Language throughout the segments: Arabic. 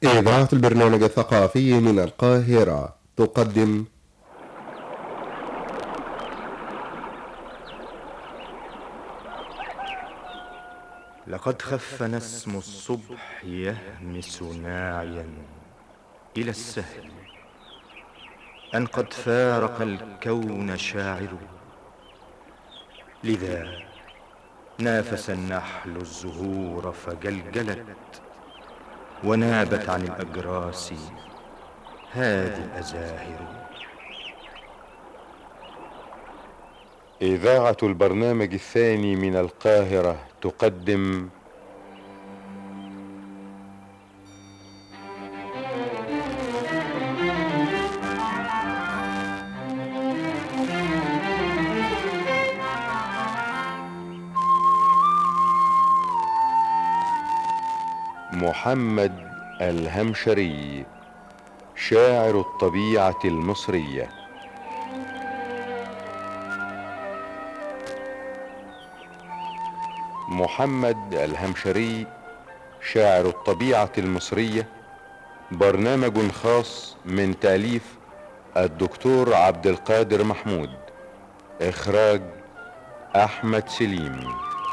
إذاعة البرنامج الثقافي من القاهرة تقدم لقد خف نسم الصبح يهمس ناعيا إلى السهل أن قد فارق الكون شاعر. لذا نافس النحل الزهور فجلجلت ونابت عن الأجراس هذه الأزاهر. إذاعة البرنامج الثاني من القاهرة تقدم محمد الهمشري، شاعر الطبيعة المصرية. محمد الهمشري، شاعر الطبيعة المصرية، برنامج خاص من تأليف الدكتور عبد القادر محمود، إخراج أحمد سليم.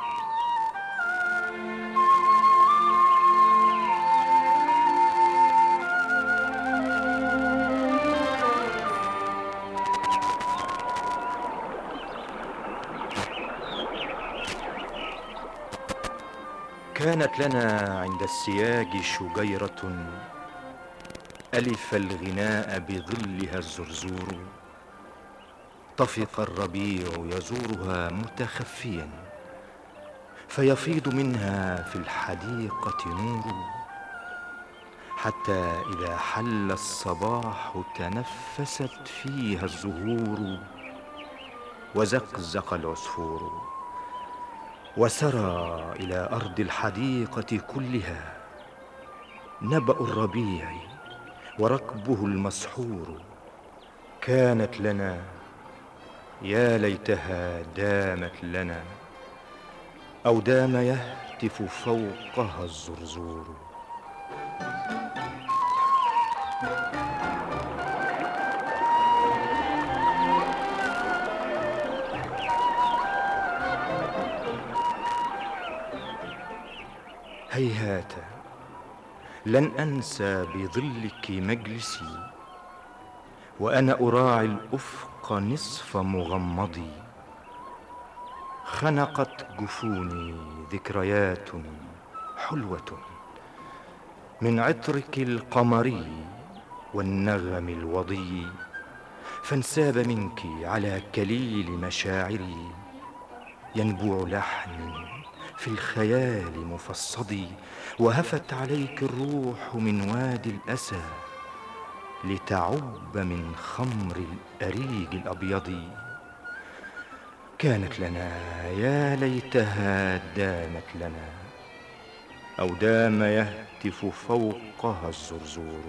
كانت لنا عند السياج شجيرة ألف الغناء بظلها الزرزور، طفق الربيع يزورها متخفيا فيفيض منها في الحديقة نور، حتى إذا حل الصباح تنفست فيها الزهور وزقزق العصفور، وسرى إلى أرض الحديقة كلها نبأ الربيع وركبه المسحور. كانت لنا، يا ليتها دامت لنا، أو دام يهتف فوقها الزرزور. هيهات، لن أنسى بظلك مجلسي وأنا أراعي الأفق نصف مغمضي. خنقت جفوني ذكريات حلوة من عطرك القمري والنغم الوضي، فانساب منك على كليل مشاعري ينبوع لحن في الخيال مفصدي، وهفت عليك الروح من وادي الأسى لتعب من خمر الأريج الأبيض. كانت لنا، يا ليتها دامت لنا، أو دام يهتف فوقها الزرزور.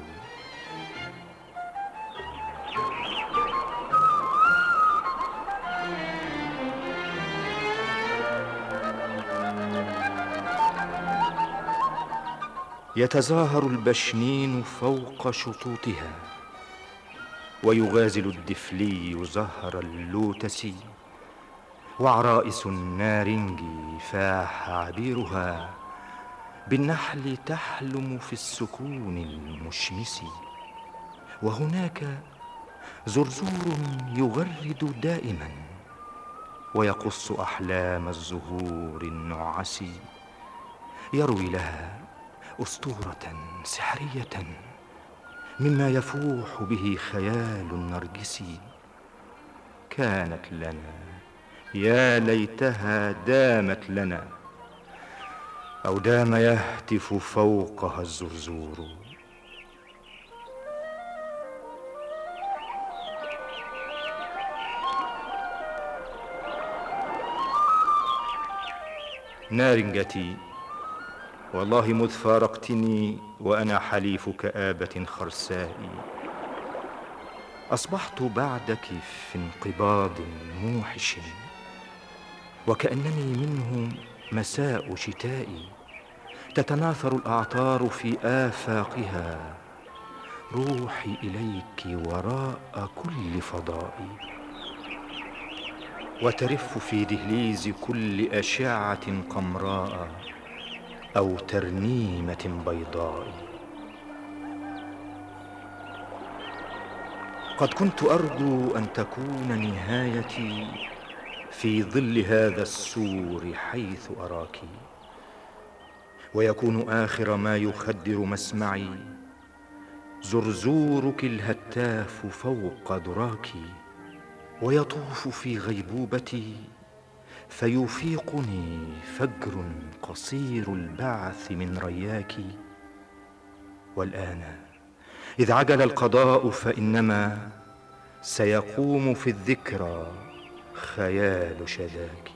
يتظاهر البشنين فوق شطوطها ويغازل الدفلي زهر اللوتس، وعرائس النارنج فاح عبيرها بالنحل تحلم في السكون المشمس. وهناك زرزور يغرد دائما ويقص أحلام الزهور النعس، يروي لها أسطورة سحرية مما يفوح به خيال النرجسي. كانت لنا، يا ليتها دامت لنا، أو دام يهتف فوقها الزرزور. نارنجتي، والله مذ فارقتني وأنا حليف كآبة خرساء، أصبحت بعدك في انقباض موحش، وكأنني منه مساء شتائي، تتناثر الأعطار في آفاقها، روحي إليك وراء كل فضائي، وترف في دهليز كل أشعة قمراء أو ترنيمة بيضاء. قد كنت أرجو أن تكون نهايتي في ظل هذا السور حيث أراك، ويكون آخر ما يخدر مسمعي زرزورك الهتاف فوق دراك، ويطوف في غيبوبتي فيفيقني فجر قصير البعث من رياك. والآن إذ عجل القضاء فإنما سيقوم في الذكرى خيال شذاك.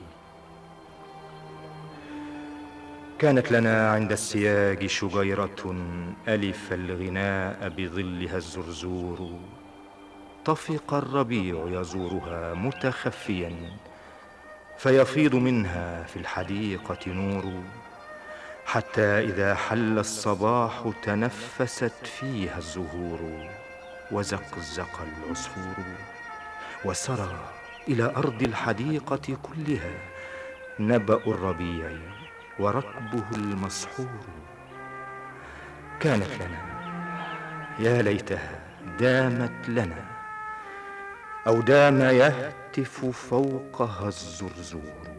كانت لنا عند السياج شجيرة ألف الغناء بظلها الزرزور، طفق الربيع يزورها متخفيا فيفيض منها في الحديقة نور، حتى إذا حل الصباح تنفست فيها الزهور وزقزق العصفور، وسرى إلى أرض الحديقة كلها نبأ الربيع وركبه المسحور. كانت لنا، يا ليتها دامت لنا، أو دام يهتف فوقها الزرزور.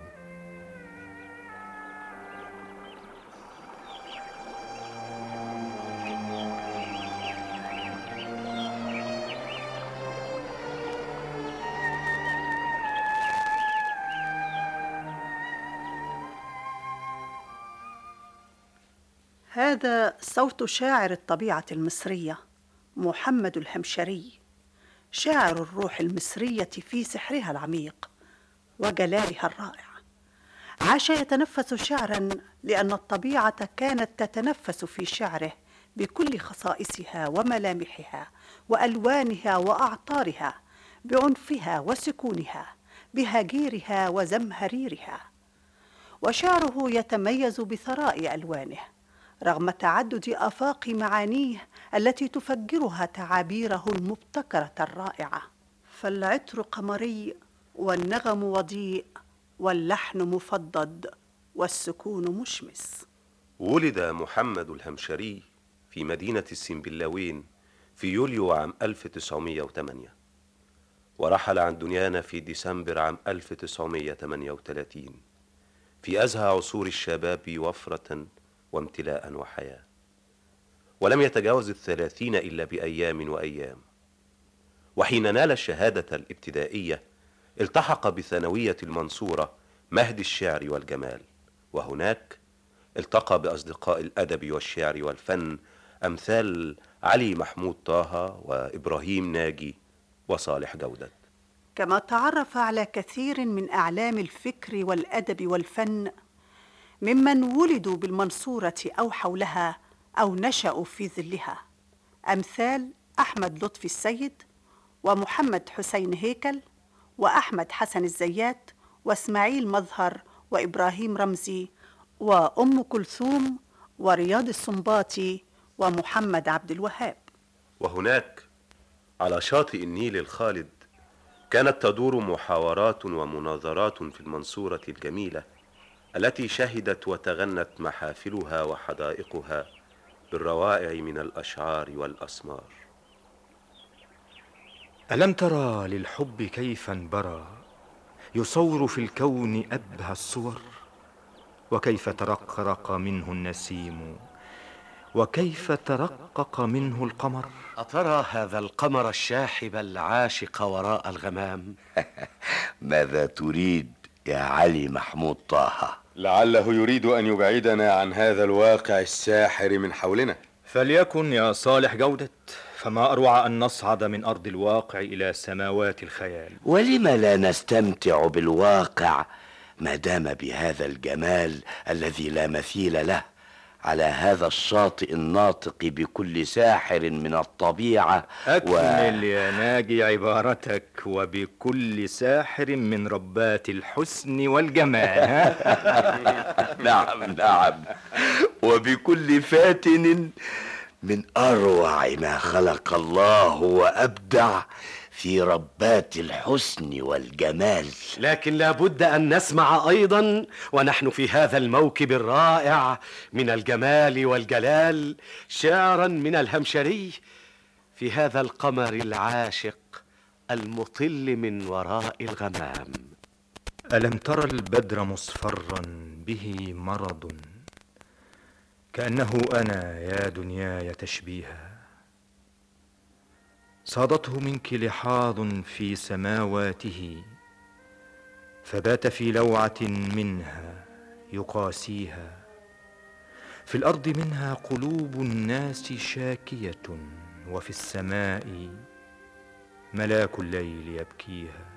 هذا صوت شاعر الطبيعة المصرية محمد الهمشري، شاعر الروح المصرية في سحرها العميق وجلالها الرائع. عاش يتنفس شعرا لأن الطبيعة كانت تتنفس في شعره بكل خصائصها وملامحها وألوانها وأعطارها، بعنفها وسكونها، بهجيرها وزمهريرها. وشعره يتميز بثراء ألوانه رغم تعدد آفاق معانيه التي تفجرها تعابيره المبتكرة الرائعة. فالعطر قمري والنغم وضيء واللحن مفضد والسكون مشمس. ولد محمد الهمشري في مدينة السنبلاوين في يوليو عام 1908، ورحل عن دنيانا في ديسمبر عام 1938 في أزهى عصور الشباب وفرة وامتلاء وحياة، ولم يتجاوز 30 إلا بأيام وأيام. وحين نال الشهادة الابتدائية التحق بثانوية المنصورة مهد الشعر والجمال، وهناك التقى بأصدقاء الأدب والشعر والفن أمثال علي محمود طه وإبراهيم ناجي وصالح جودة، كما تعرف على كثير من أعلام الفكر والأدب والفن ممن ولدوا بالمنصورة أو حولها أو نشأوا في ظلها، أمثال أحمد لطفي السيد ومحمد حسين هيكل وأحمد حسن الزيات وإسماعيل مظهر وإبراهيم رمزي وأم كلثوم ورياض السنباطي ومحمد عبد الوهاب. وهناك على شاطئ النيل الخالد كانت تدور محاورات ومناظرات في المنصورة الجميلة التي شهدت وتغنت محافلها وحدائقها بالروائع من الأشعار والأسمار. ألم ترى للحب كيف انبرى يصور في الكون أبهى الصور، وكيف ترقرق منه النسيم وكيف ترقق منه القمر. أترى هذا القمر الشاحب العاشق وراء الغمام؟ ماذا تريد يا علي محمود طه؟ لعله يريد أن يبعدنا عن هذا الواقع الساحر من حولنا. فليكن يا صالح جودة، فما أروع أن نصعد من أرض الواقع إلى سماوات الخيال. ولم لا نستمتع بالواقع ما دام بهذا الجمال الذي لا مثيل له على هذا الشاطئ الناطق بكل ساحر من الطبيعة. أكمل يا ناجي عبارتك، وبكل ساحر من ربات الحسن والجمال. نعم، وبكل فاتن من أروع ما خلق الله وأبدع في ربات الحسن والجمال. لكن لابد أن نسمع أيضا ونحن في هذا الموكب الرائع من الجمال والجلال شعرا من الهمشري في هذا القمر العاشق المطل من وراء الغمام. ألم تر البدر مصفرا به مرض، كأنه أنا يا دنياي تشبيها، صادته منك لحاظ في سماواته، فبات في لوعة منها يقاسيها. في الأرض منها قلوب الناس شاكية، وفي السماء ملاك الليل يبكيها.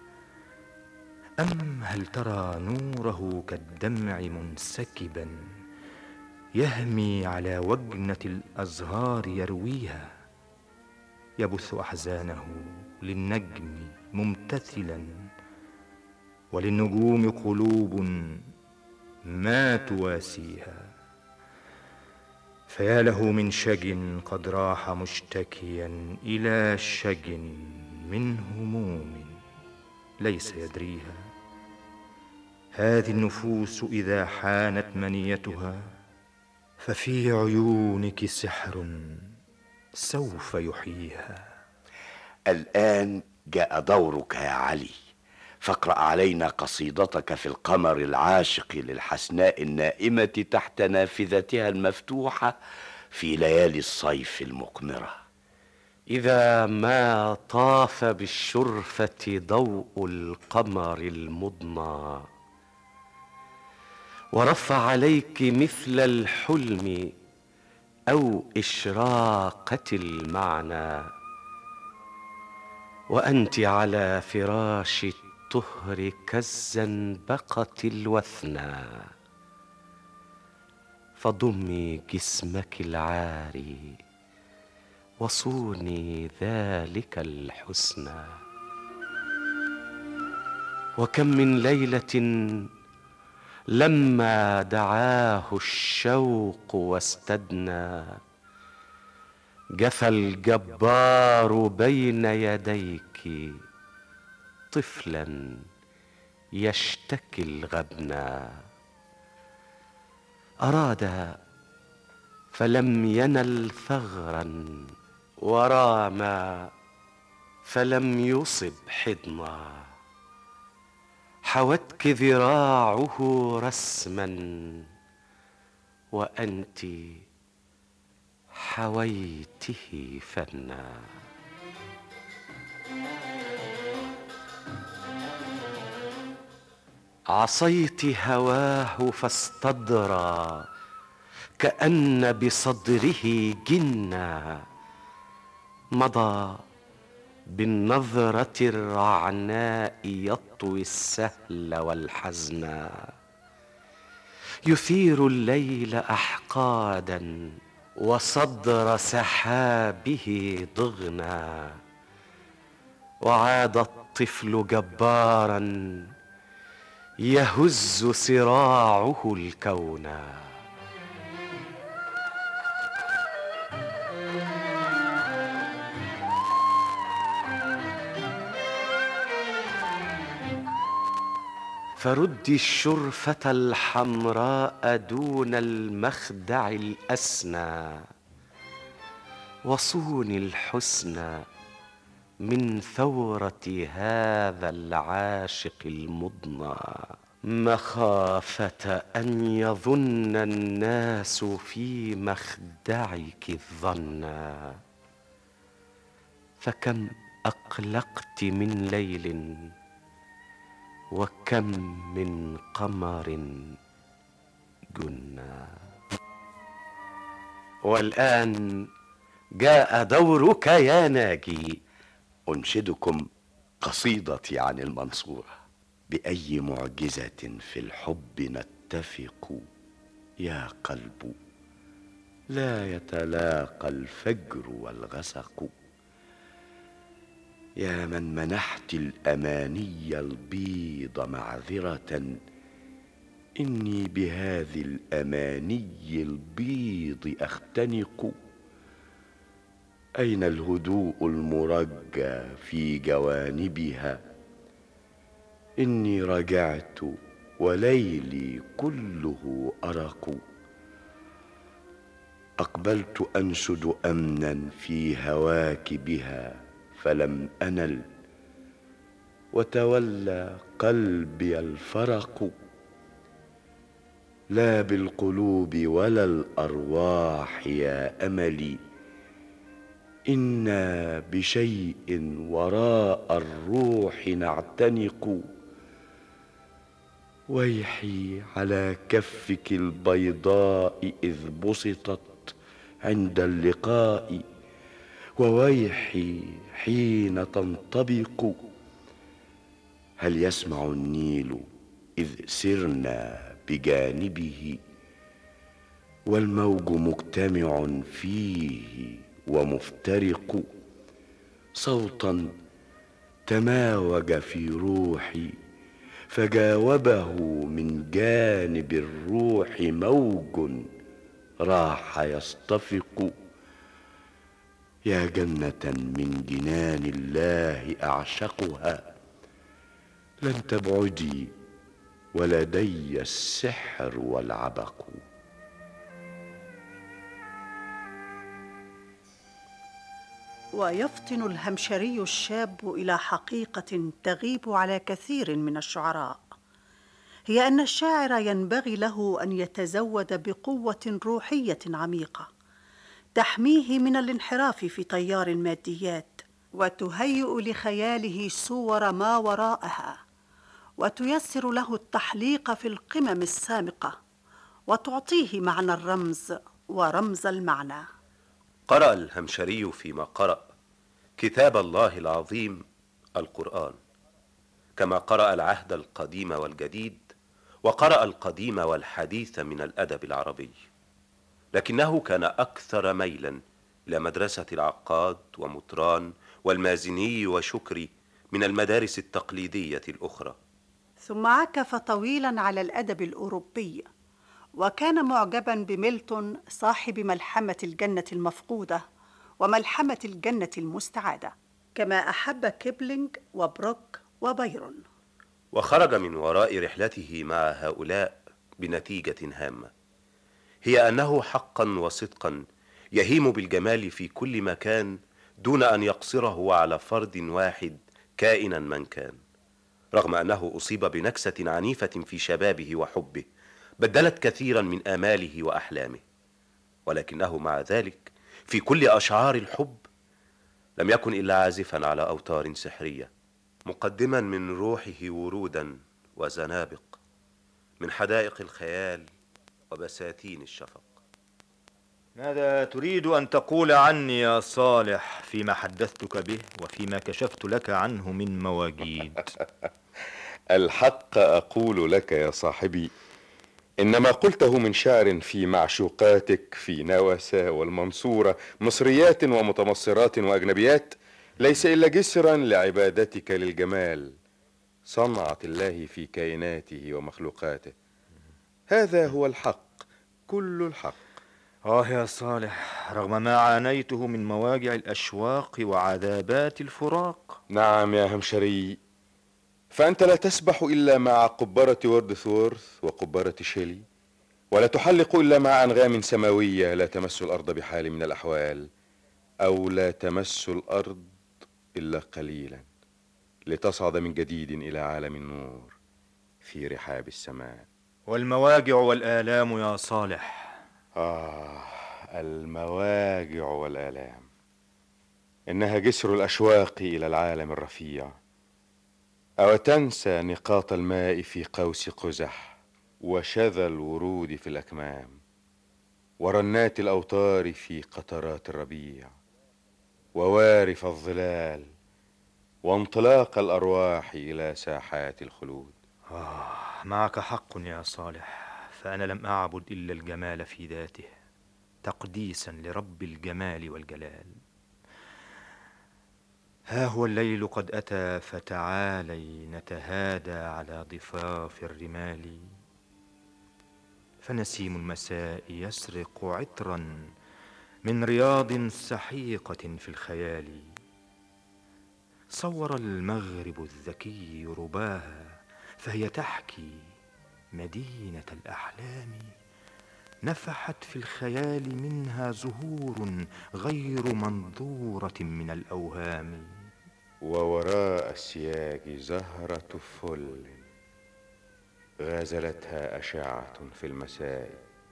أم هل ترى نوره كالدمع منسكبا يهمي على وجنة الأزهار يرويها، يبث أحزانه للنجم ممتثلا، وللنجوم قلوب ما تواسيها. فيا له من شج قد راح مشتكيا إلى شج من هموم ليس يدريها. هذه النفوس إذا حانت منيتها، ففي عيونك سحر سوف يحييها. الآن جاء دورك يا علي، فاقرأ علينا قصيدتك في القمر العاشق للحسناء النائمة تحت نافذتها المفتوحة في ليالي الصيف المقمرة. إذا ما طاف بالشرفة ضوء القمر المضنى، ورف عليك مثل الحلم أو إشراقة المعنى، وأنت على فراش الطهر كالزنبقة الوثنى، فضمي جسمك العاري وصوني ذلك الحسنى. وكم من ليلة لما دعاه الشوق واستدنى، جثى الجبار بين يديك طفلا يشتكي الغبنا. أراد فلم ينل ثغرا، ورام فلم يصب حضنا، حوتك ذراعه رسما وأنت حويته فنا. عصيت هواه فاستدرى كأن بصدره جنا، مضى بالنظرة الرعناء يطوي السهل والحزنا، يثير الليل أحقادا وصدر سحابه ضغنا، وعاد الطفل جبارا يهز صراعه الكون. فردي الشرفة الحمراء دون المخدع الأسنى، وصوني الحسنى من ثورة هذا العاشق المضنى، مخافة أن يظن الناس في مخدعك الظنا. فكم أقلقت من ليل، وكم من قمر جنا. والآن جاء دورك يا ناجي. أنشدكم قصيدتي عن المنصورة. بأي معجزة في الحب نتفق يا قلب، لا يتلاقى الفجر والغسق. يا من منحت الأماني البيض معذرة إني بهذه الأماني البيض أختنق. أين الهدوء المرجى في جوانبها؟ إني رجعت وليلي كله أرق. أقبلت أنشد أمنا في هواك بها فلم أنل، وتولى قلبي الفرق. لا بالقلوب ولا الأرواح يا أملي، إنا بشيء وراء الروح نعتنق. ويحي على كفك البيضاء إذ بسطت عند اللقاء، وويحي حين تنطبق. هل يسمع النيل إذ سرنا بجانبه، والموج مجتمع فيه ومفترق؟ صوتا تماوج في روحي فجاوبه من جانب الروح موج راح يصطفق. يا جنة من جنان الله أعشقها، لن تبعدي ولدي السحر والعبق. ويفطن الهمشري الشاب إلى حقيقة تغيب على كثير من الشعراء، هي أن الشاعر ينبغي له أن يتزود بقوة روحية عميقة تحميه من الانحراف في تيار الماديات، وتهيئ لخياله صور ما وراءها، وتيسر له التحليق في القمم السامقة، وتعطيه معنى الرمز ورمز المعنى. قرأ الهمشري فيما قرأ كتاب الله العظيم القرآن، كما قرأ العهد القديم والجديد، وقرأ القديم والحديث من الأدب العربي، لكنه كان أكثر ميلا إلى مدرسة العقاد ومطران والمازني وشكري من المدارس التقليدية الأخرى. ثم عكف طويلا على الأدب الأوروبي، وكان معجبا بميلتون صاحب ملحمة الجنة المفقودة وملحمة الجنة المستعادة، كما أحب كيبلينج وبروك وبايرون. وخرج من وراء رحلته مع هؤلاء بنتيجة هامة، هي أنه حقا وصدقا يهيم بالجمال في كل مكان دون أن يقصره على فرد واحد كائنا من كان، رغم أنه أصيب بنكسة عنيفة في شبابه وحبه بدلت كثيرا من آماله وأحلامه، ولكنه مع ذلك في كل أشعار الحب لم يكن إلا عازفا على أوتار سحرية، مقدما من روحه ورودا وزنابق من حدائق الخيال وبساتين الشفق. ماذا تريد أن تقول عني يا صالح فيما حدثتك به وفيما كشفت لك عنه من مواجيد؟ الحق أقول لك يا صاحبي، إن ما قلته من شعر في معشوقاتك في نوسة والمنصورة، مصريات ومتمصرات وأجنبيات، ليس إلا جسرا لعبادتك للجمال، صنعة الله في كائناته ومخلوقاته. هذا هو الحق، كل الحق. يا صالح، رغم ما عانيته من مواجع الأشواق وعذابات الفراق. نعم يا همشري، فأنت لا تسبح إلا مع قبرة ووردثورث وقبرة شيلي، ولا تحلق إلا مع أنغام سماوية لا تمس الأرض بحال من الأحوال، أو لا تمس الأرض إلا قليلا، لتصعد من جديد إلى عالم النور في رحاب السماء. والمواجع والآلام يا صالح. المواجع والآلام إنها جسر الأشواق إلى العالم الرفيع. أو تنسى نقاط الماء في قوس قزح، وشذا الورود في الأكمام، ورنات الأوتار في قطرات الربيع، ووارف الظلال، وانطلاق الأرواح إلى ساحات الخلود. معك حق يا صالح، فأنا لم أعبد إلا الجمال في ذاته تقديسا لرب الجمال والجلال. ها هو الليل قد أتى، فتعالي نتهادى على ضفاف الرمال، فنسيم المساء يسرق عطرا من رياض سحيقة في الخيال. صور المغرب الذكي رباها فهي تحكي مدينة الأحلام. نفحت في الخيال منها زهور غير منظورة من الأوهام. ووراء السياج زهرة فل غازلتها أشعة في المساء.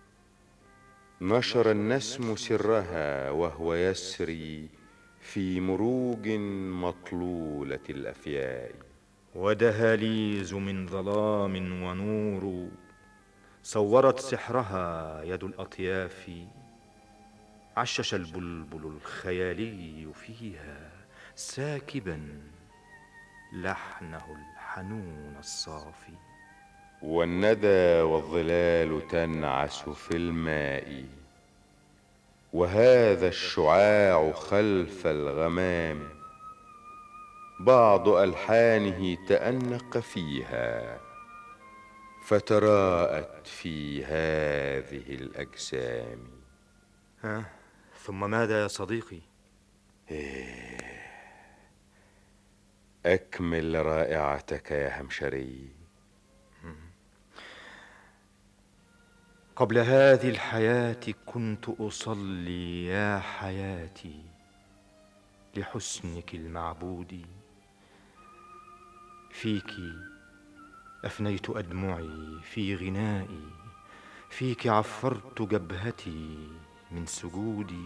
نشر النسم سرها وهو يسري في مروج مطلولة الأفياء. ودهاليز من ظلام ونور صورت سحرها يد الأطياف. عشش البلبل الخيالي فيها ساكبا لحنه الحنون الصافي. والندى والظلال تنعس في الماء، وهذا الشعاع خلف الغمام بعض ألحانه تأنق فيها فتراءت في هذه الأجسام. ثم ماذا يا صديقي؟ أكمل رائعتك يا همشري. قبل هذه الحياة كنت أصلي يا حياتي لحسنك المعبود. فيك أفنيت أدمعي في غنائي، فيك عفرت جبهتي من سجودي.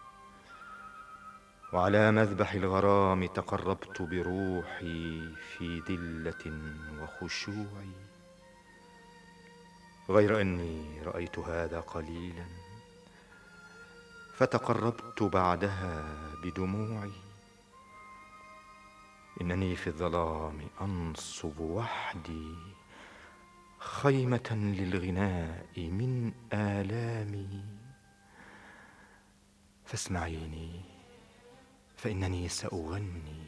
وعلى مذبح الغرام تقربت بروحي في ذلة وخشوع. غير أني رأيت هذا قليلا فتقربت بعدها بدموعي. إنني في الظلام أنصب وحدي خيمة للغناء من آلامي. فاسمعيني فإنني سأغني،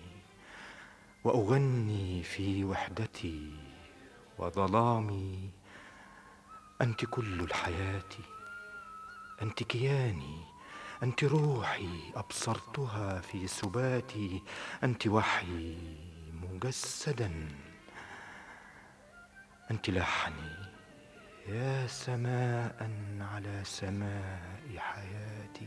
وأغني في وحدتي وظلامي. أنت كل الحياة، أنت كياني، أنت روحي أبصرتها في سباتي. أنت وحيي مجسدا، أنت لحني يا سماء على سماء حياتي.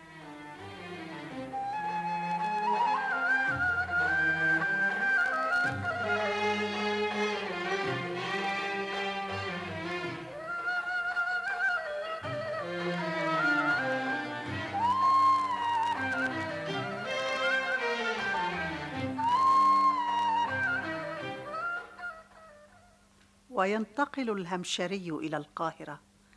وينتقل الهمشري إلى القاهرة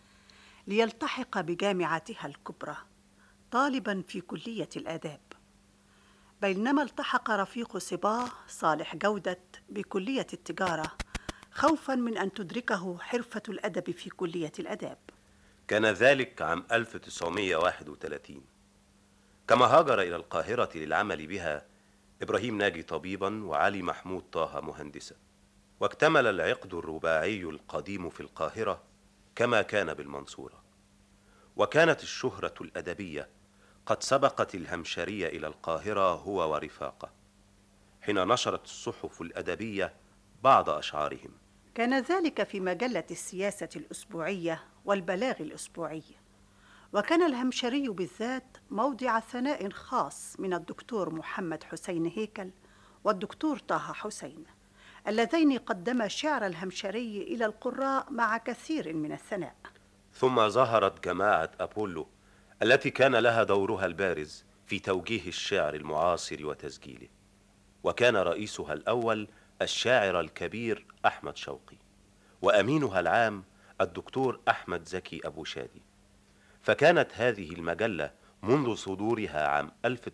ليلتحق بجامعتها الكبرى طالبا في كلية الآداب، بينما التحق رفيق صباه صالح جودة بكلية التجارة خوفا من أن تدركه حرفة الأدب في كلية الآداب. كان ذلك عام 1931. كما هاجر إلى القاهرة للعمل بها إبراهيم ناجي طبيبا وعلي محمود طه مهندسا، واكتمل العقد الرباعي القديم في القاهرة كما كان بالمنصورة. وكانت الشهرة الأدبية قد سبقت الهمشري إلى القاهرة هو ورفاقه، حين نشرت الصحف الأدبية بعض أشعارهم. كان ذلك في مجلة السياسة الأسبوعية والبلاغ الأسبوعي. وكان الهمشري بالذات موضع ثناء خاص من الدكتور محمد حسين هيكل والدكتور طه حسين، اللذين قدما شعر الهمشري إلى القراء مع كثير من الثناء. ثم ظهرت جماعة أبولو التي كان لها دورها البارز في توجيه الشعر المعاصر وتسجيله، وكان رئيسها الأول الشاعر الكبير أحمد شوقي، وأمينها العام الدكتور أحمد زكي أبو شادي. فكانت هذه المجلة منذ صدورها عام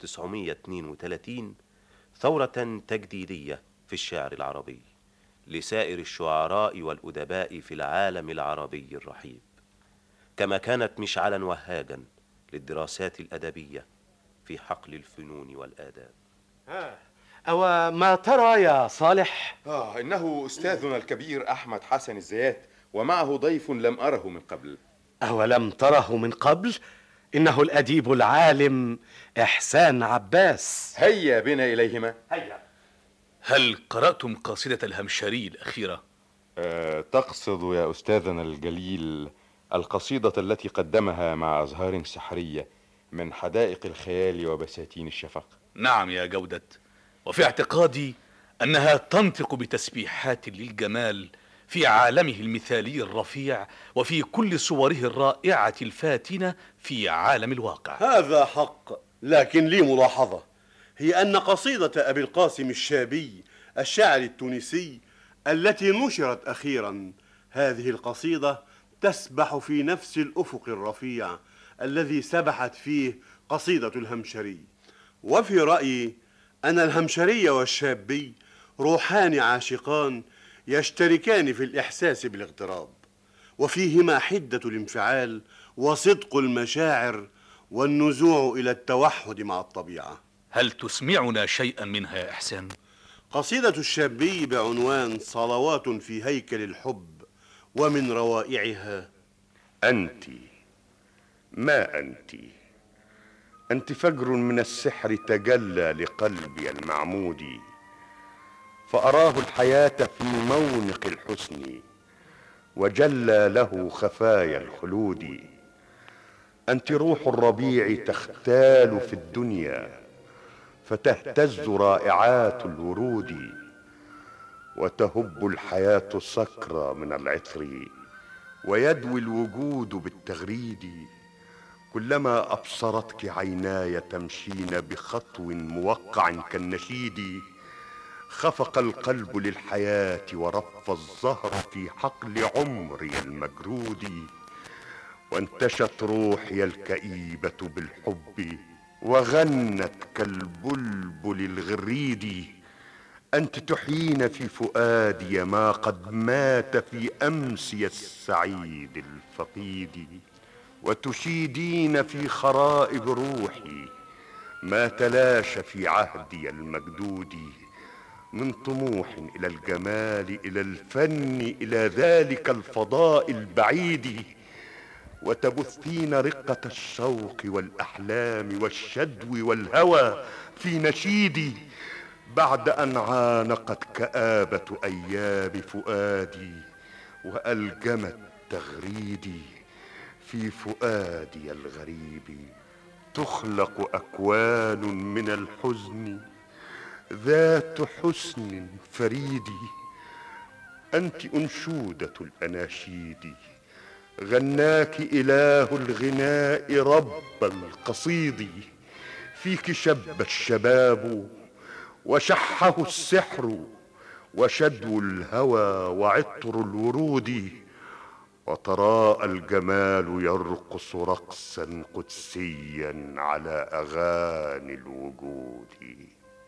1932 ثورة تجديدية في الشعر العربي لسائر الشعراء والأدباء في العالم العربي الرحيب، كما كانت مشعلا وهاجا للدراسات الأدبية في حقل الفنون والآداب. أو ما ترى يا صالح؟ إنه أستاذنا الكبير أحمد حسن الزيات ومعه ضيف لم أره من قبل. أولم تره من قبل؟ إنه الأديب العالم إحسان عباس. هيا بنا إليهما. هيا. هل قرأتم قصيدة الهمشري الأخيرة؟ تقصد يا أستاذنا الجليل القصيدة التي قدمها مع أزهار سحرية من حدائق الخيال وبساتين الشفق؟ نعم يا جودة، وفي اعتقادي أنها تنطق بتسبيحات للجمال في عالمه المثالي الرفيع، وفي كل صوره الرائعة الفاتنة في عالم الواقع. هذا حق، لكن لي ملاحظة، هي أن قصيدة أبي القاسم الشابي الشاعر التونسي التي نشرت أخيرا، هذه القصيدة تسبح في نفس الأفق الرفيع الذي سبحت فيه قصيدة الهمشري. وفي رأيي أن الهمشري والشابي روحان عاشقان يشتركان في الإحساس بالاغتراب، وفيهما حدة الانفعال وصدق المشاعر والنزوع إلى التوحد مع الطبيعة. هل تسمعنا شيئا منها يا إحسان؟ قصيدة الشابي بعنوان صلوات في هيكل الحب، ومن روائعها: أنت ما أنت فجر من السحر تجلى لقلبي المعمود، فأراه الحياة في مونق الحسن وجلى له خفايا الخلود. أنت روح الربيع تختال في الدنيا فتهتز رائعات الورود، وتهب الحياة سكرى من العطر ويدوي الوجود بالتغريد. كلما أبصرتك عيناي تمشين بخطو موقع كالنشيد، خفق القلب للحياة ورف الزهر في حقل عمري المجرود. وانتشت روحي الكئيبة بالحب وغنت كالبلبل الغريد. أنت تحيين في فؤادي ما قد مات في أمسي السعيد الفقيد، وتشيدين في خرائب روحي ما تلاشى في عهدي المجدود، من طموح إلى الجمال إلى الفن إلى ذلك الفضاء البعيد. وتبثين رقة الشوق والأحلام والشدو والهوى في نشيدي، بعد أن عانقت كآبة أيام فؤادي وألجمت تغريدي. في فؤادي الغريب تخلق أكوان من الحزن ذات حسن فريد. أنت أنشودة الأناشيد، غناك إله الغناء رب القصيد. فيك شب الشباب وشحه السحر وشدو الهوى وعطر الورود، وتراءى الجمال يرقص رقصا قدسيا على أغاني الوجود.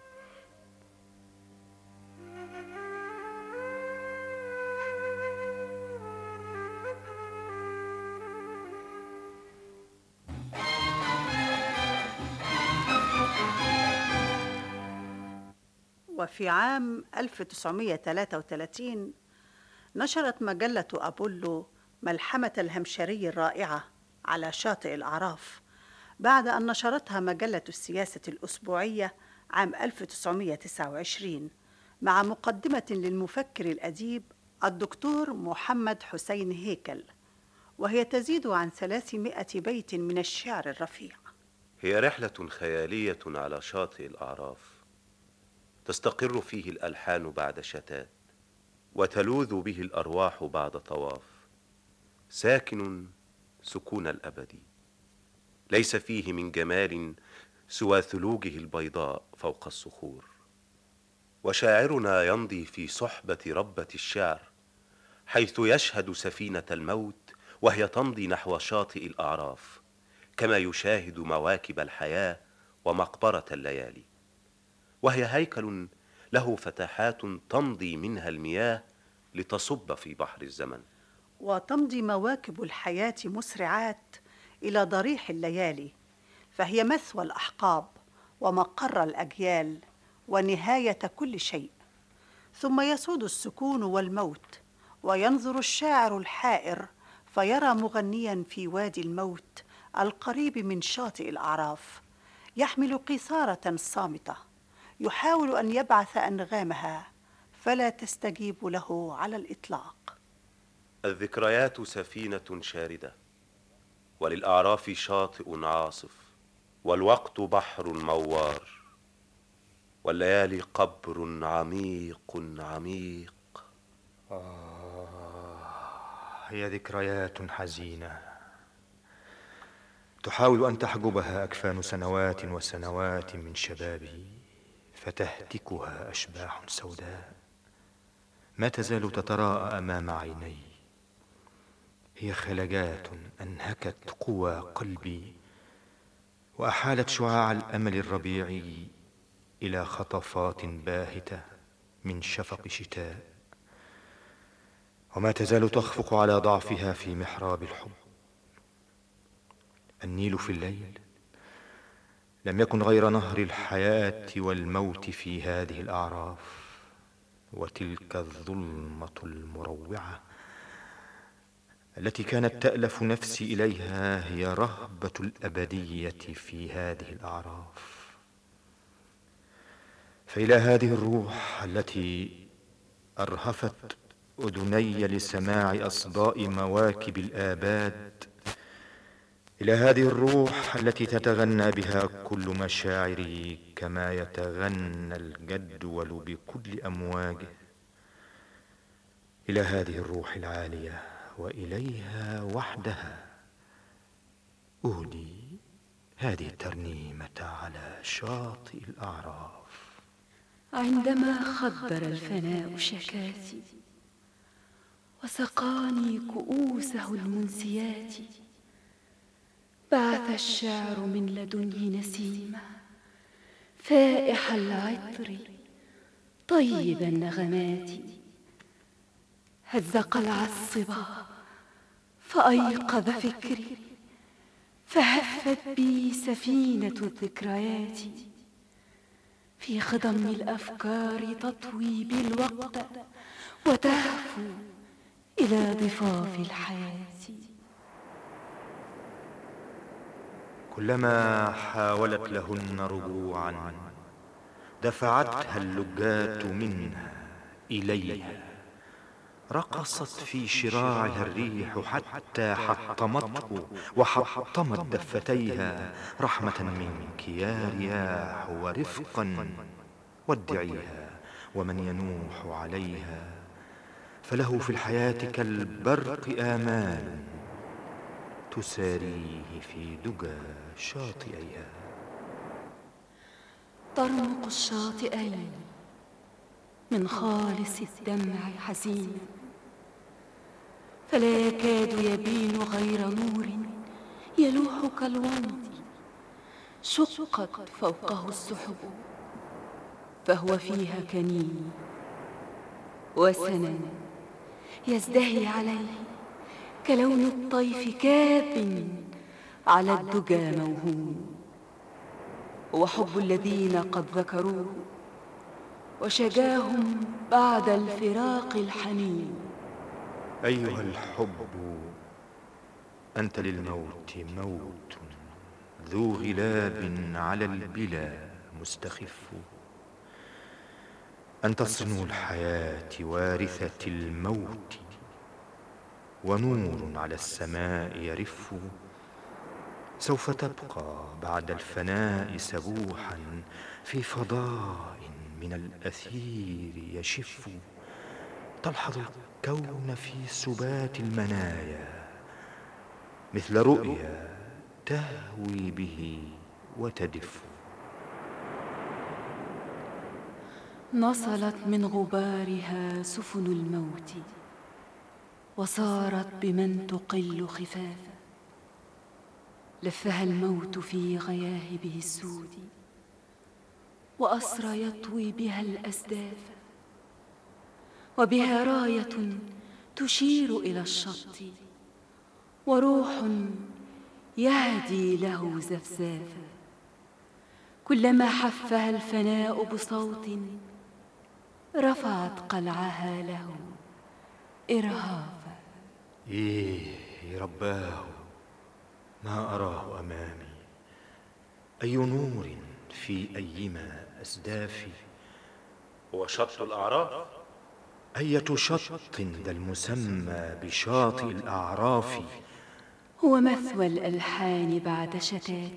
وفي عام 1933 نشرت مجلة أبولو ملحمة الهمشري الرائعة على شاطئ الأعراف، بعد أن نشرتها مجلة السياسة الأسبوعية عام 1929 مع مقدمة للمفكر الأديب الدكتور محمد حسين هيكل، وهي تزيد عن 300 بيت من الشعر الرفيع. هي رحلة خيالية على شاطئ الأعراف، تستقر فيه الألحان بعد شتات، وتلوذ به الأرواح بعد طواف، ساكن سكون الأبد، ليس فيه من جمال سوى ثلوجه البيضاء فوق الصخور. وشاعرنا يمضي في صحبة ربة الشعر، حيث يشهد سفينة الموت وهي تمضي نحو شاطئ الأعراف، كما يشاهد مواكب الحياة ومقبرة الليالي. وهي هيكل له فتحات تمضي منها المياه لتصب في بحر الزمن، وتمضي مواكب الحياة مسرعات إلى ضريح الليالي، فهي مثوى الأحقاب ومقر الأجيال ونهاية كل شيء، ثم يسود السكون والموت، وينظر الشاعر الحائر فيرى مغنيا في وادي الموت القريب من شاطئ الأعراف يحمل قيثارة صامتة يحاول أن يبعث أنغامها فلا تستجيب له على الإطلاق. الذكريات سفينة شاردة، وللأعراف شاطئ عاصف، والوقت بحر موار، والليالي قبر عميق عميق. هي ذكريات حزينة تحاول أن تحجبها أكفان سنوات وسنوات من شبابه، فتهتكها أشباح سوداء ما تزال تتراءى أمام عيني. هي خلجات أنهكت قوى قلبي وأحالت شعاع الأمل الربيعي إلى خطفات باهتة من شفق شتاء، وما تزال تخفق على ضعفها في محراب الحب. النيل في الليل لم يكن غير نهر الحياة والموت في هذه الأعراف، وتلك الظلمة المروعة التي كانت تألف نفسي إليها هي رهبة الأبدية في هذه الأعراف. فإلى هذه الروح التي أرهفت أذني لسماع أصداء مواكب الآباد، إلى هذه الروح التي تتغنى بها كل مشاعري كما يتغنى الجدول بكل أمواجه، إلى هذه الروح العالية وإليها وحدها أهدي هذه الترنيمة على شاطئ الأعراف. عندما خدر الفناء شكاتي وسقاني كؤوسه المنسيات، بعث الشعر من لدنه نسيمه فائح العطر طيب النغمات، هز قلع الصبا فأيقظ فكري، فهفت بي سفينة الذكريات، في خضم الأفكار تطوي بالوقت وتهفو إلى ضفاف الحياة. كلما حاولت لهن رجوعا دفعتها اللجات منها إليها، رقصت في شراعها الريح حتى حطمته وحطمت دفتيها. رحمة منك يا رياح ورفقا ودعيها، ومن ينوح عليها فله في الحياة كالبرق آمال تساريه في دجى شاطئيها. ترمق الشاطئين من خالص الدمع حزين، فلا يكاد يبين غير نور يلوح كالومض، شقت فوقه السحب فهو فيها كنين، وسنا يزدهي عليه كلون الطيف كاب على الدجى موهوم، وحب الذين قد ذكروه وشجاهم بعد الفراق الحنين. أيها الحب أنت للموت موت ذو غلاب على البلا مستخف، أنت صنو الحياة وارثة الموت، ونور على السماء يرف. سوف تبقى بعد الفناء سبوحا في فضاء من الأثير يشف، تلحظ الكون في سبات المنايا مثل رؤيا تهوي به وتدف. نصلت من غبارها سفن الموت، وصارت بمن تقل خفافا، لفها الموت في غياهبه السود، وأسرى يطوي بها الأسداف، وبها راية تشير إلى الشط، وروح يهدي له زفزافا. كلما حفها الفناء بصوت رفعت قلعها له إرهافا. إيه رباه، ما أراه أمامي، أي نور في أيما أسدافي. هو شط الأعراف؟ أية شط ذا المسمى بشاطئ الأعراف. هو مثوى الألحان بعد شتات،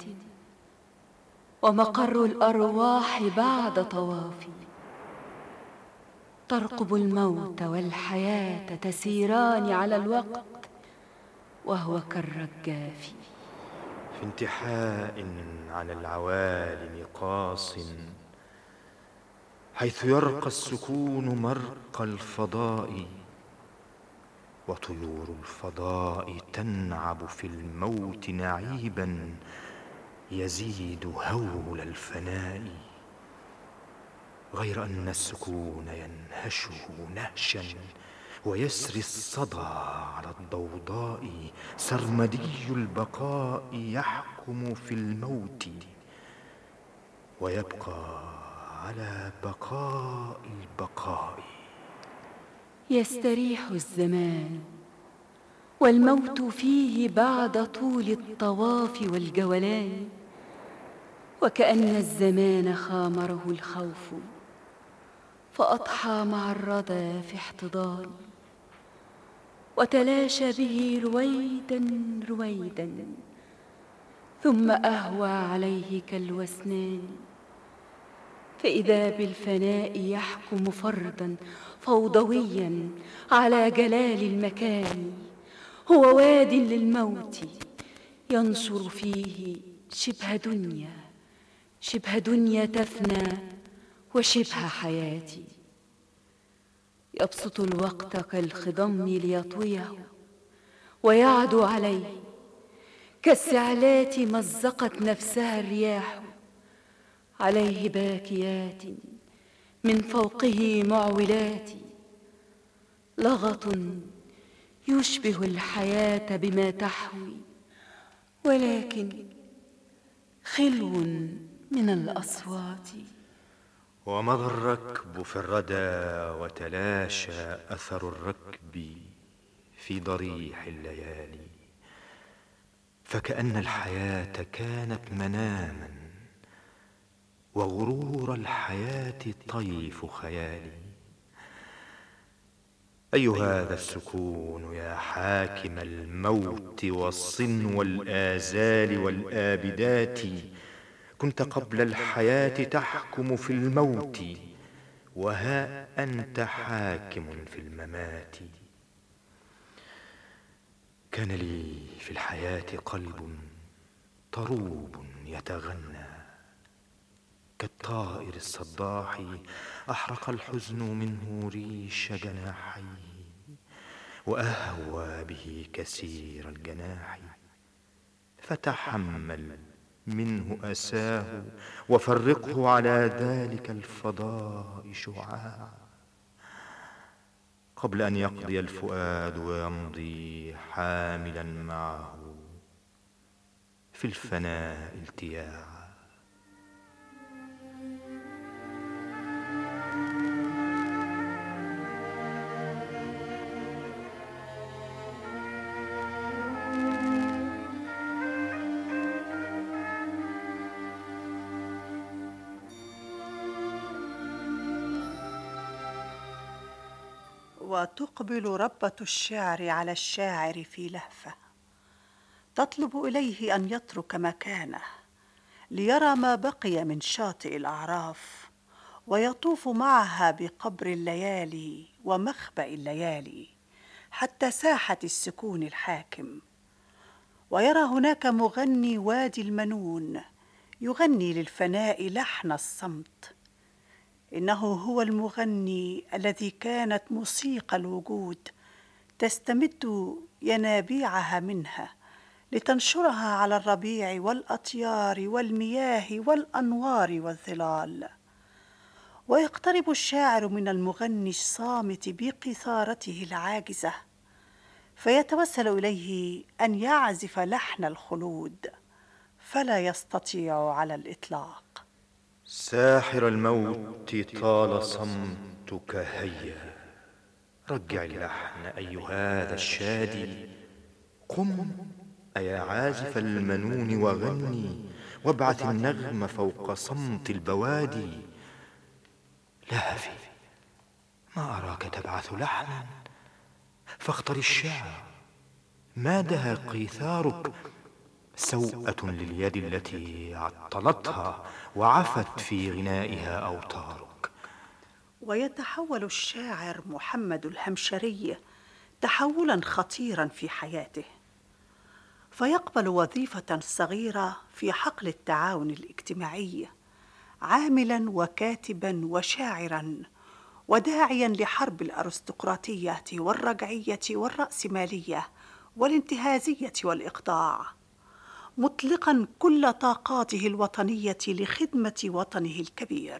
ومقر الأرواح بعد طواف. ترقب الموت والحياة تسيران على الوقت، وهو كالرجاف. في انتحاء عن العوالم قاص، حيث يرقى السكون مرقى الفضاء، وطيور الفضاء تنعب في الموت نعيبا يزيد هول الفناء. غير أن السكون ينهشه نهشا، ويسري الصدى على الضوضاء. سرمدي البقاء يحكم في الموت، ويبقى على بقاء البقاء. يستريح الزمان، والموت فيه بعد طول الطواف والجولان. وكأن الزمان خامره الخوف، فأضحى مع الردى في احتضان، وتلاشى به رويدا رويدا، ثم أهوى عليه كالوسنان. فإذا بالفناء يحكم فردا فوضويا على جلال المكان. هو واد للموت ينشر فيه شبه دنيا تفنى وشبه حياتي. يبسط الوقت كالخضم ليطويه، ويعدو عليه كالسعلات مزقت نفسها الرياح. عليه باكيات من فوقه معولات، لغط يشبه الحياة بما تحوي، ولكن خلو من الأصوات. ومضى الركب في الردى، وتلاشى أثر الركب في ضريح الليالي. فكأن الحياة كانت مناما، وغرور الحياة طيف خيالي. أي هذا السكون يا حاكم الموت والصنو والآزال والآبدات. كنت قبل الحياة تحكم في الموت، وها أنت حاكم في الممات. كان لي في الحياة قلب طروب يتغنى، كالطائر الصداح أحرق الحزن منه ريش جناحيه، وأهوى به كسير الجناح. فتحمل منه أساه، وفرقه على ذلك الفضاء شعاع، قبل أن يقضي الفؤاد ويمضي حاملا معه في الفناء التياعا. وتقبل ربة الشعر على الشاعر في لهفة، تطلب إليه أن يترك مكانه ليرى ما بقي من شاطئ الأعراف، ويطوف معها بقبر الليالي ومخبأ الليالي حتى ساحة السكون الحاكم. ويرى هناك مغني وادي المنون يغني للفناء لحن الصمت. إنه هو المغني الذي كانت موسيقى الوجود تستمد ينابيعها منها لتنشرها على الربيع والأطيار والمياه والأنوار والظلال. ويقترب الشاعر من المغني الصامت بقيثارته العاجزة، فيتوسل إليه أن يعزف لحن الخلود، فلا يستطيع على الإطلاق. ساحر الموت طال صمتك هيا، رجع اللحن أي هذا الشادي، قم أيا عازف المنون وغني، وابعث النغم فوق صمت البوادي. لهفي ما أراك تبعث لحنا، فاختر الشعر ما دها قيثارك، سوءة لليد التي عطلتها وعفت في غنائها أوتارك. ويتحول الشاعر محمد الهمشري تحولا خطيرا في حياته، فيقبل وظيفة صغيرة في حقل التعاون الاجتماعي، عاملا وكاتبا وشاعرا وداعيا لحرب الأرستقراطية والرجعية والرأسمالية والانتهازية والإقطاع، مطلقا كل طاقاته الوطنية لخدمة وطنه الكبير.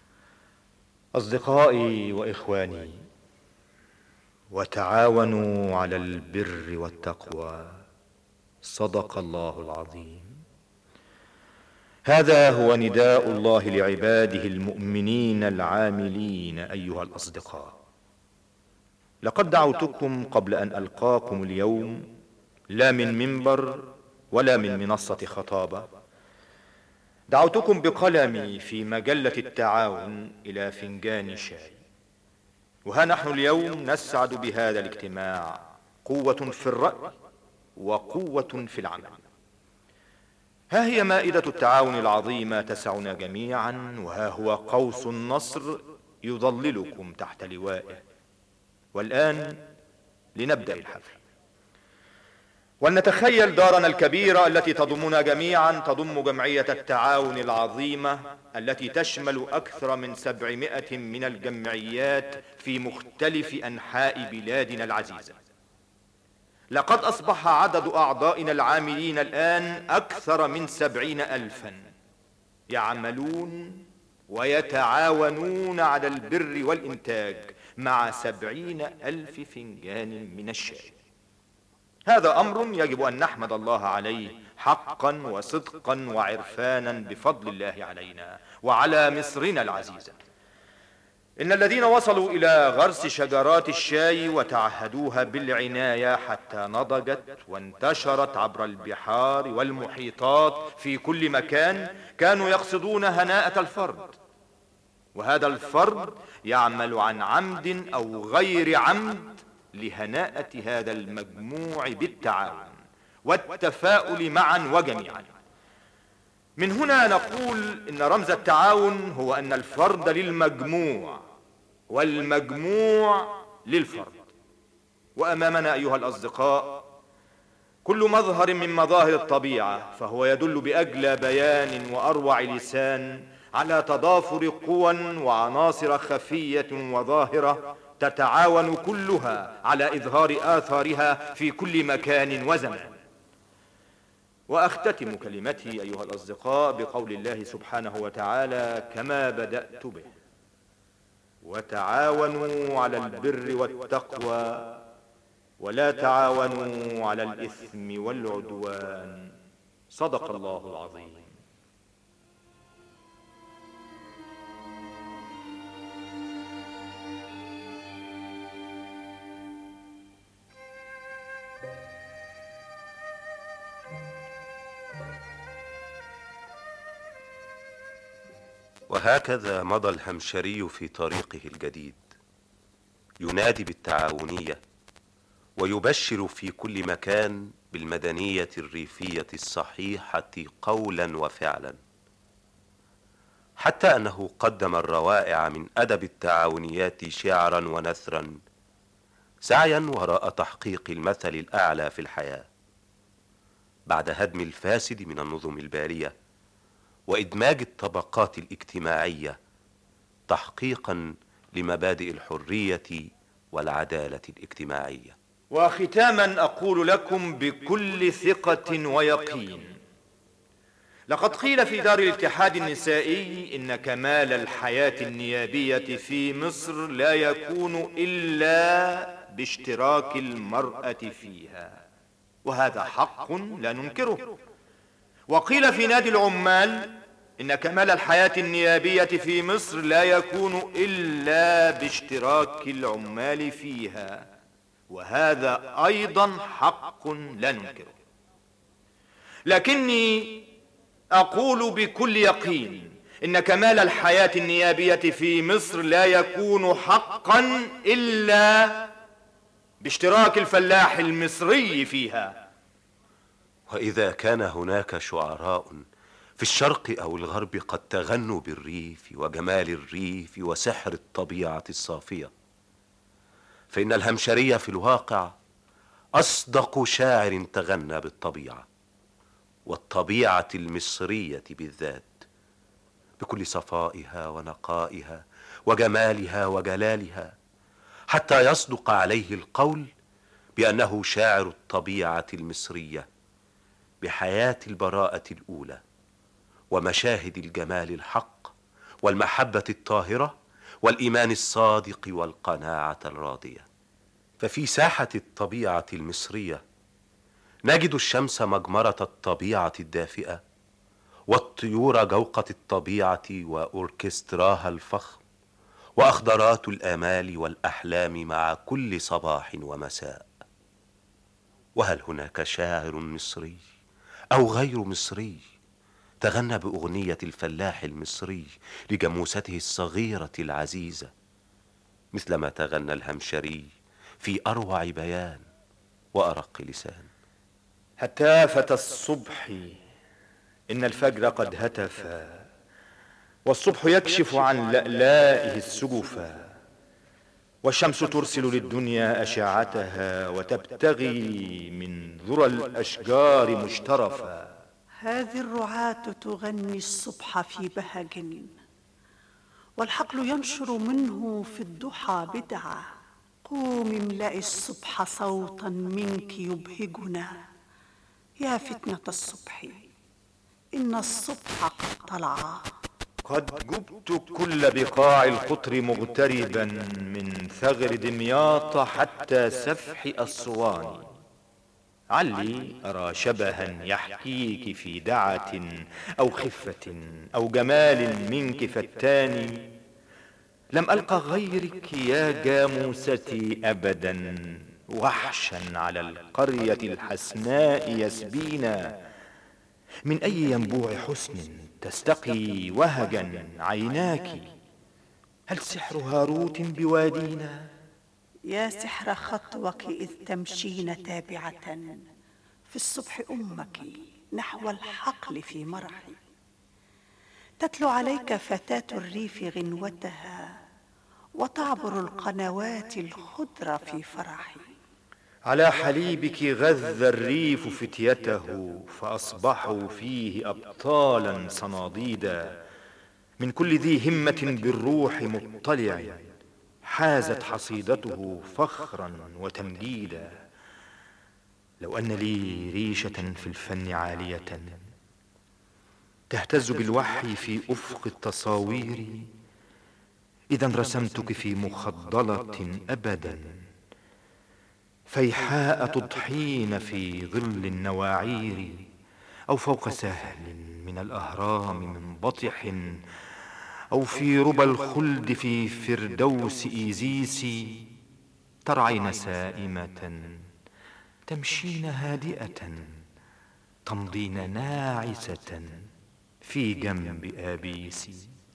أصدقائي وإخواني، وتعاونوا على البر والتقوى، صدق الله العظيم. هذا هو نداء الله لعباده المؤمنين العاملين. أيها الأصدقاء، لقد دعوتكم قبل أن ألقاكم اليوم لا من منبر ولا من منصة خطابة، دعوتكم بقلمي في مجلة التعاون إلى فنجان شاي. وها نحن اليوم نسعد بهذا الاجتماع، قوة في الرأي وقوة في العمل. ها هي مائدة التعاون العظيمة تسعنا جميعا، وها هو قوس النصر يظللكم تحت لوائه. والآن لنبدأ الحفل، ولنتخيل دارنا الكبيرة التي تضمنا جميعا، تضم جمعية التعاون العظيمة التي تشمل أكثر من 700 من الجمعيات في مختلف أنحاء بلادنا العزيزة. لقد أصبح عدد أعضائنا العاملين الآن أكثر من 70,000 يعملون ويتعاونون على البر والإنتاج مع 70,000 فنجان من الشاي. هذا أمر يجب أن نحمد الله عليه حقا وصدقا وعرفانا بفضل الله علينا وعلى مصرنا العزيزة. إن الذين وصلوا إلى غرس شجرات الشاي وتعهدوها بالعناية حتى نضجت وانتشرت عبر البحار والمحيطات في كل مكان، كانوا يقصدون هناءة الفرد، وهذا الفرد يعمل عن عمد أو غير عمد لهناءة هذا المجموع بالتعاون والتفاؤل معا وجميعا. من هنا نقول إن رمز التعاون هو أن الفرد للمجموع والمجموع للفرد. وأمامنا أيها الأصدقاء كل مظهر من مظاهر الطبيعة، فهو يدل بأجلى بيان وأروع لسان على تضافر قوى وعناصر خفية وظاهرة تتعاون كلها على إظهار آثارها في كل مكان وزمان. وأختتم كلمتي أيها الأصدقاء بقول الله سبحانه وتعالى كما بدأت به: وتعاونوا على البر والتقوى ولا تعاونوا على الإثم والعدوان. صدق الله العظيم. وهكذا مضى الهمشري في طريقه الجديد، ينادي بالتعاونية ويبشر في كل مكان بالمدنية الريفية الصحيحة قولا وفعلا، حتى أنه قدم الروائع من أدب التعاونيات شعرا ونثرا، سعيا وراء تحقيق المثل الأعلى في الحياة، بعد هدم الفاسد من النظم البالية وإدماج الطبقات الاجتماعية، تحقيقا لمبادئ الحرية والعدالة الاجتماعية. وختاما أقول لكم بكل ثقة ويقين: لقد قيل في دار الاتحاد النسائي إن كمال الحياة النيابية في مصر لا يكون إلا باشتراك المرأة فيها، وهذا حق لا ننكره. وقيل في نادي العمال إن كمال الحياة النيابية في مصر لا يكون إلا باشتراك العمال فيها، وهذا أيضا حق لا ننكره. لكني أقول بكل يقين إن كمال الحياة النيابية في مصر لا يكون حقا إلا باشتراك الفلاح المصري فيها. وإذا كان هناك شعراء في الشرق أو الغرب قد تغنوا بالريف وجمال الريف وسحر الطبيعة الصافية، فإن الهمشري في الواقع أصدق شاعر تغنى بالطبيعة، والطبيعة المصرية بالذات، بكل صفائها ونقائها وجمالها وجلالها، حتى يصدق عليه القول بأنه شاعر الطبيعة المصرية بحياة البراءة الأولى ومشاهد الجمال الحق والمحبة الطاهرة والإيمان الصادق والقناعة الراضية. ففي ساحة الطبيعة المصرية نجد الشمس مجمرة الطبيعة الدافئة، والطيور جوقة الطبيعة وأوركستراها الفخم، وأخضرات الآمال والأحلام مع كل صباح ومساء. وهل هناك شاعر مصري أو غير مصري تغنى بأغنية الفلاح المصري لجاموسته الصغيرة العزيزة مثلما تغنى الهمشري في أروع بيان وأرق لسان؟ هتافة الصبح إن الفجر قد هتف، والصبح يكشف عن لألائه السجفا، والشمس ترسل للدنيا أشعتها وتبتغي من ذرى الأشجار مشترفا. هذه الرعاة تغني الصبح في بهج، والحقل ينشر منه في الضحى بدعة. قوم املئي الصبح صوتا منك يبهجنا، يا فتنة الصبح إن الصبح قد طلع. قد جبت كل بقاع القطر مغتربا من ثغر دمياط حتى سفح أسوان، علي أرى شبها يحكيك في دعة أو خفة أو جمال منك فتاني. لم ألق غيرك يا جاموستي أبدا، وحشا على القرية الحسناء يسبينا. من أي ينبوع حسن تستقي وهجا عيناك؟ هل سحر هاروت بوادينا؟ يا سحر خطوك إذ تمشين تابعة في الصبح أمك نحو الحقل في مرحي. تتلو عليك فتاة الريف غنوتها، وتعبر القنوات الخضر في فرحي. على حليبك غذ الريف فتيته، فأصبحوا فيه أبطالا صناديدا. من كل ذي همة بالروح مطلع، حازت حصيدته فخرا وتمجيدا. لو أن لي ريشة في الفن عالية تهتز بالوحي في أفق التصاوير، إذا رسمتك في مخضلة أبدا، فيحاء تضحين في ظل النواعير، أو فوق سهل من الأهرام منبطح، أو في ربى الخلد في فردوس إيزيس. ترعين سائمة، تمشين هادئة، تمضين ناعسة في جنب آبيس.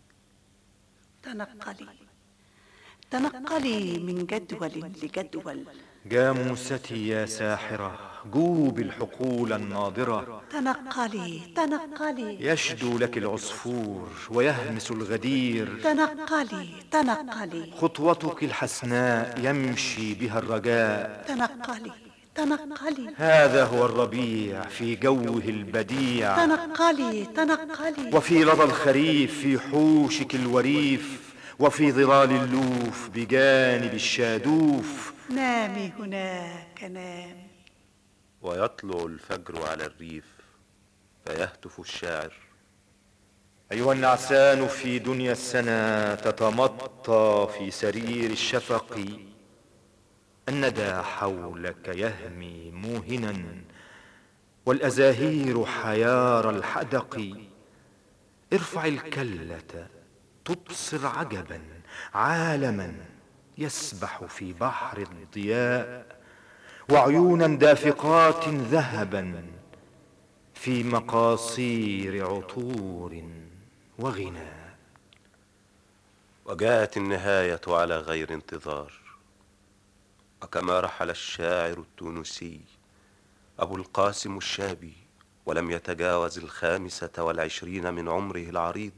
تنقلي من جدول لجدول. جاموستي يا ساحرة جوب الحقول الناضرة. تنقلي يشدو لك العصفور ويهمس الغدير. تنقلي خطوتك الحسناء يمشي بها الرجاء. تنقلي هذا هو الربيع في جوه البديع. تنقلي وفي لظى الخريف في حوشك الوريف، وفي ظلال اللوف بجانب الشادوف. نامي هناك نامي. ويطلع الفجر على الريف فيهتف الشاعر: أيها النعسان في دنيا السنة تتمطى في سرير الشفق، الندى حولك يهمي موهنا، والأزاهير حيار الحدق. ارفع الكلة تبصر عجبا، عالما يسبح في بحر الضياء، وعيونا دافقات ذهبا في مقاصير عطور وغناء. وجاءت النهاية على غير انتظار، وكما رحل الشاعر التونسي أبو القاسم الشابي ولم يتجاوز 25 من عمره العريض،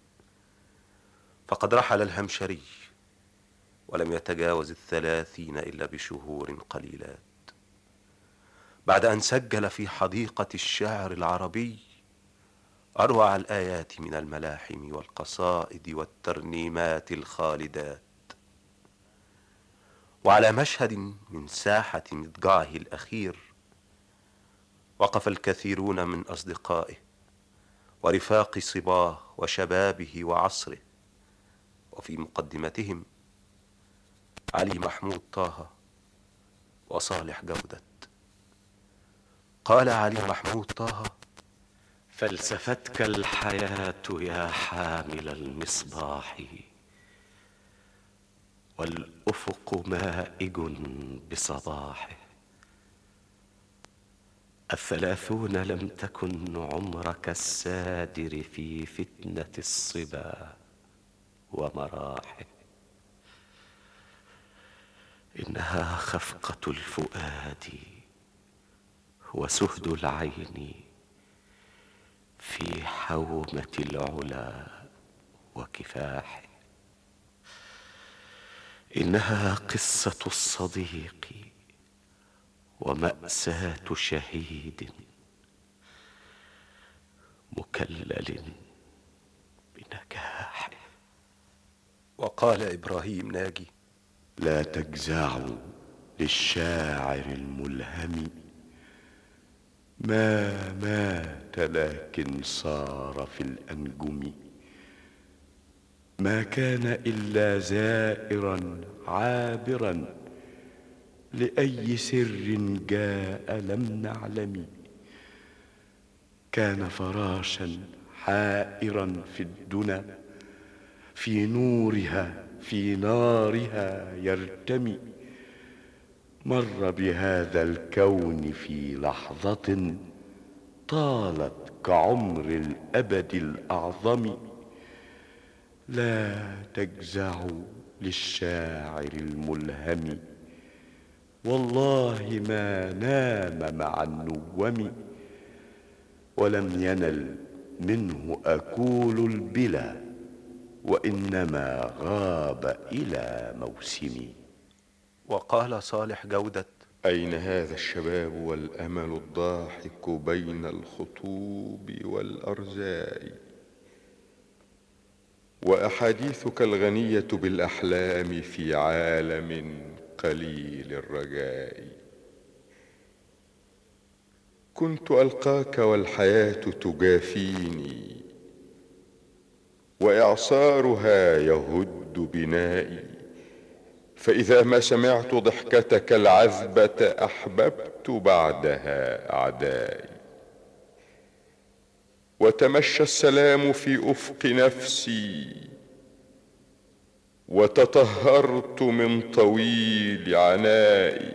فقد رحل الهمشري ولم يتجاوز 30 إلا بشهور قليلات، بعد أن سجل في حديقة الشعر العربي أروع الآيات من الملاحم والقصائد والترنيمات الخالدات. وعلى مشهد من ساحة مضجعه الأخير وقف الكثيرون من أصدقائه ورفاق صباه وشبابه وعصره، وفي مقدمتهم علي محمود طه وصالح جودة. قال علي محمود طه: فلسفتك الحياة يا حامل المصباح، والأفق مائج بصباحه. 30 لم تكن عمرك السادر في فتنة الصبا ومراحه. إنها خفقة الفؤاد وسهد العين في حومة العلا وكفاحه. إنها قصة الصديق ومأساة شهيد مكلل بنكاحه. وقال إبراهيم ناجي: لا تجزعوا للشاعر الملهم، ما مات لكن صار في الأنجم. ما كان إلا زائرا عابرا، لأي سر جاء لم نعلم. كان فراشا حائرا في الدنا، في نورها في نارها يرتمي. مر بهذا الكون في لحظة طالت كعمر الأبد الأعظم. لا تجزعوا للشاعر الملهم، والله ما نام مع النوم. ولم ينل منه أكول البلا، وإنما غاب إلى موسمي. وقال صالح جودة: أين هذا الشباب والأمل الضاحك بين الخطوب والأرزاء؟ وأحاديثك الغنية بالأحلام في عالم قليل الرجاء. كنت ألقاك والحياة تجافيني، وإعصارها يهد بنائي. فإذا ما سمعت ضحكتك العذبة أحببت بعدها أعدائي. وتمشى السلام في أفق نفسي، وتطهرت من طويل عنائي.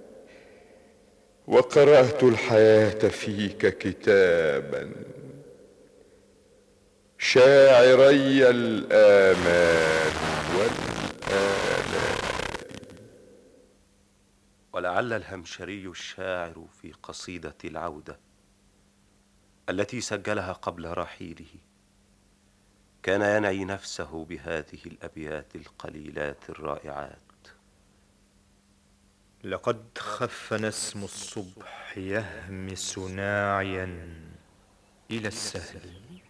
وقرأت الحياة فيك كتابا شاعري الآمال والآلاء. ولعل الهمشري الشاعر في قصيدة العودة التي سجلها قبل رحيله كان ينعي نفسه بهذه الأبيات القليلات الرائعات: لقد خف نسم الصبح يهمس ناعيا إلى السهل،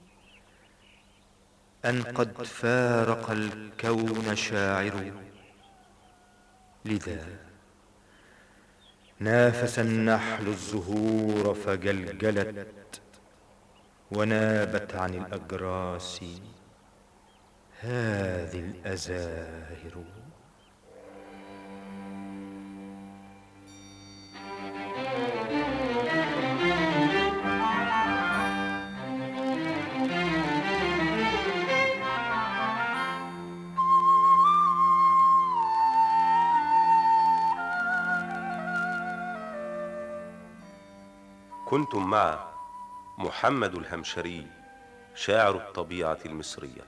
أن قد فارق الكون شاعر. لذا نافس النحل الزهور فجلجلت، ونابت عن الأجراس هذه الأزاهر. كنتم مع محمد الهمشري شاعر الطبيعة المصرية.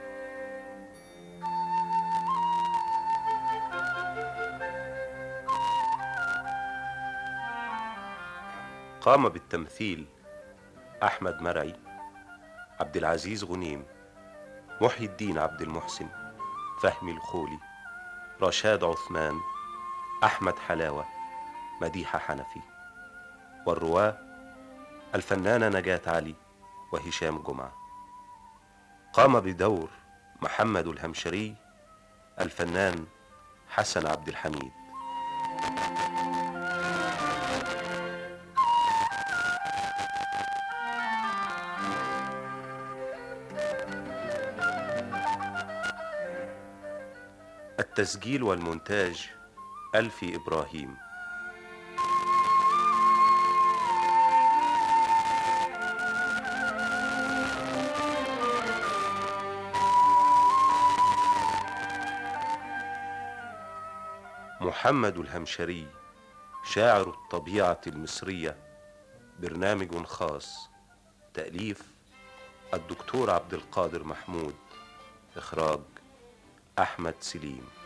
قام بالتمثيل أحمد مرعي، عبد العزيز غنيم، محي الدين عبد المحسن، فهمي الخولي، رشاد عثمان، أحمد حلاوة، مديحة حنفي. والرواة الفنانة نجاة علي وهشام جمعة. قام بدور محمد الهمشري الفنان حسن عبد الحميد. التسجيل والمونتاج ألفي إبراهيم. محمد الهمشري شاعر الطبيعة المصرية، برنامج خاص. تأليف الدكتور عبد القادر محمود. إخراج أحمد سليم.